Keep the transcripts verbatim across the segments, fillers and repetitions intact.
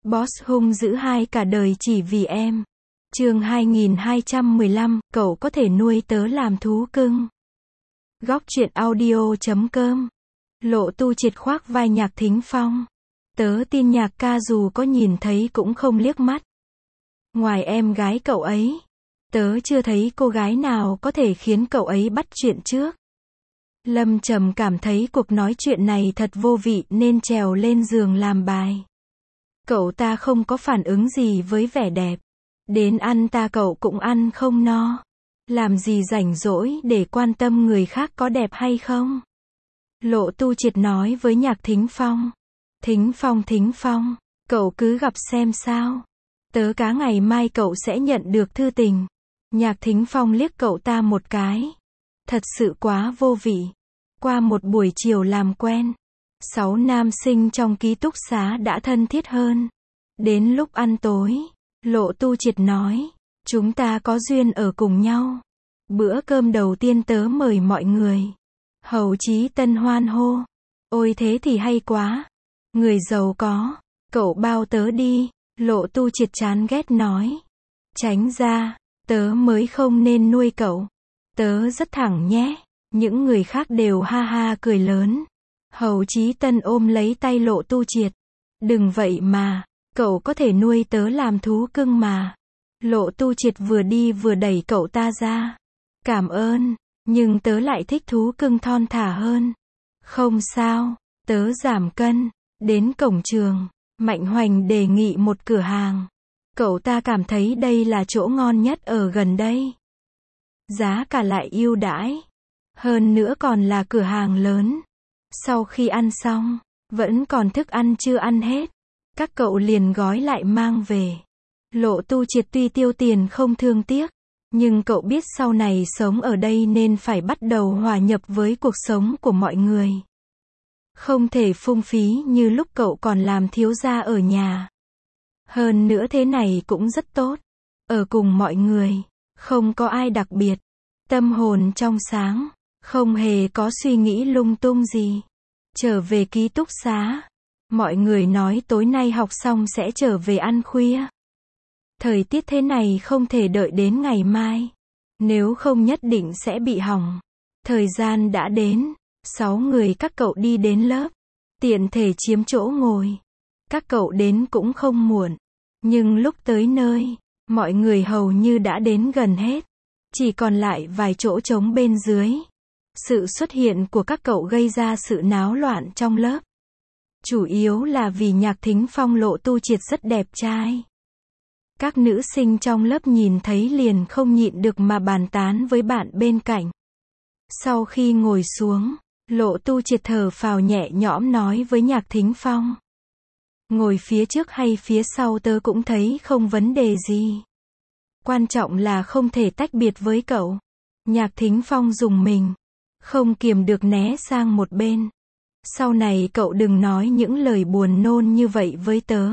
Boss hung dữ hai cả đời chỉ vì em. Chương hai nghìn hai trăm mười lăm, cậu có thể nuôi tớ làm thú cưng. Góc truyện audio chấm com. Lộ Tu Triệt khoác vai Nhạc Thính Phong. Tớ tin Nhạc ca dù có nhìn thấy cũng không liếc mắt. Ngoài em gái cậu ấy, tớ chưa thấy cô gái nào có thể khiến cậu ấy bắt chuyện trước. Lâm Trầm cảm thấy cuộc nói chuyện này thật vô vị nên trèo lên giường làm bài. Cậu ta không có phản ứng gì với vẻ đẹp. Đến ăn ta cậu cũng ăn không no. Làm gì rảnh rỗi để quan tâm người khác có đẹp hay không? Lộ Tu Triệt nói với Nhạc Thính Phong. Thính Phong Thính Phong, cậu cứ gặp xem sao. Tớ cá ngày mai cậu sẽ nhận được thư tình. Nhạc Thính Phong liếc cậu ta một cái. Thật sự quá vô vị. Qua một buổi chiều làm quen, sáu nam sinh trong ký túc xá đã thân thiết hơn. Đến lúc ăn tối, Lộ Tu Triệt nói, chúng ta có duyên ở cùng nhau. Bữa cơm đầu tiên tớ mời mọi người. Hầu Chí Tân hoan hô. Ôi thế thì hay quá. Người giàu có. Cậu bao tớ đi. Lộ Tu Triệt chán ghét nói. Tránh ra, tớ mới không nên nuôi cậu. Tớ rất thẳng nhé. Những người khác đều ha ha cười lớn. Hầu Chí Tân ôm lấy tay Lộ Tu Triệt. Đừng vậy mà, cậu có thể nuôi tớ làm thú cưng mà. Lộ Tu Triệt vừa đi vừa đẩy cậu ta ra. Cảm ơn, nhưng tớ lại thích thú cưng thon thả hơn. Không sao, tớ giảm cân. Đến cổng trường, Mạnh Hoành đề nghị một cửa hàng. Cậu ta cảm thấy đây là chỗ ngon nhất ở gần đây. Giá cả lại ưu đãi. Hơn nữa còn là cửa hàng lớn. Sau khi ăn xong, vẫn còn thức ăn chưa ăn hết. Các cậu liền gói lại mang về. Lộ Tu Triệt tuy tiêu tiền không thương tiếc, nhưng cậu biết sau này sống ở đây nên phải bắt đầu hòa nhập với cuộc sống của mọi người. Không thể phung phí như lúc cậu còn làm thiếu gia ở nhà. Hơn nữa thế này cũng rất tốt. Ở cùng mọi người, không có ai đặc biệt. Tâm hồn trong sáng, không hề có suy nghĩ lung tung gì. Trở về ký túc xá, mọi người nói tối nay học xong sẽ trở về ăn khuya. Thời tiết thế này không thể đợi đến ngày mai. Nếu không nhất định sẽ bị hỏng. Thời gian đã đến. Sáu người các cậu đi đến lớp. Tiện thể chiếm chỗ ngồi. Các cậu đến cũng không muộn. Nhưng lúc tới nơi, mọi người hầu như đã đến gần hết. Chỉ còn lại vài chỗ trống bên dưới. Sự xuất hiện của các cậu gây ra sự náo loạn trong lớp. Chủ yếu là vì Nhạc Thính Phong Lộ Tu Triệt rất đẹp trai. Các nữ sinh trong lớp nhìn thấy liền không nhịn được mà bàn tán với bạn bên cạnh. Sau khi ngồi xuống, Lộ Tu Triệt thở phào nhẹ nhõm nói với Nhạc Thính Phong. Ngồi phía trước hay phía sau tớ cũng thấy không vấn đề gì. Quan trọng là không thể tách biệt với cậu. Nhạc Thính Phong dùng mình, không kiềm được né sang một bên. Sau này cậu đừng nói những lời buồn nôn như vậy với tớ.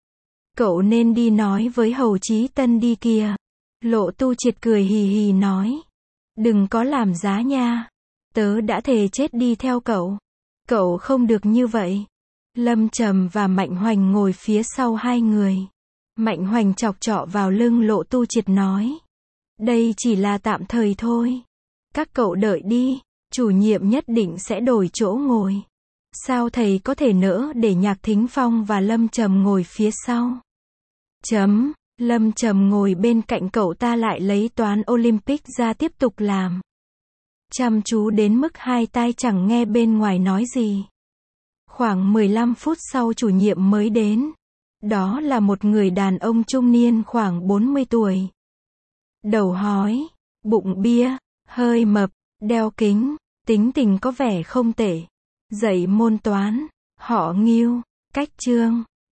Cậu nên đi nói với Hầu Chí Tân đi kìa. Lộ Tu Triệt cười hì hì nói. Đừng có làm giá nha. Tớ đã thề chết đi theo cậu. Cậu không được như vậy. Lâm Trầm và Mạnh Hoành ngồi phía sau hai người. Mạnh Hoành chọc chọ vào lưng Lộ Tu Triệt nói. Đây chỉ là tạm thời thôi. Các cậu đợi đi. Chủ nhiệm nhất định sẽ đổi chỗ ngồi. Sao thầy có thể nỡ để Nhạc Thính Phong và Lâm Trầm ngồi phía sau? Chấm. Lâm Trầm ngồi bên cạnh cậu ta lại lấy toán Olympic ra tiếp tục làm. Chăm chú đến mức hai tai chẳng nghe bên ngoài nói gì. Khoảng mười lăm phút sau chủ nhiệm mới đến. Đó là một người đàn ông trung niên khoảng bốn mươi tuổi. Đầu hói, bụng bia, hơi mập, đeo kính, tính tình có vẻ không tệ. Dạy môn toán, họ Ngưu, cách chương,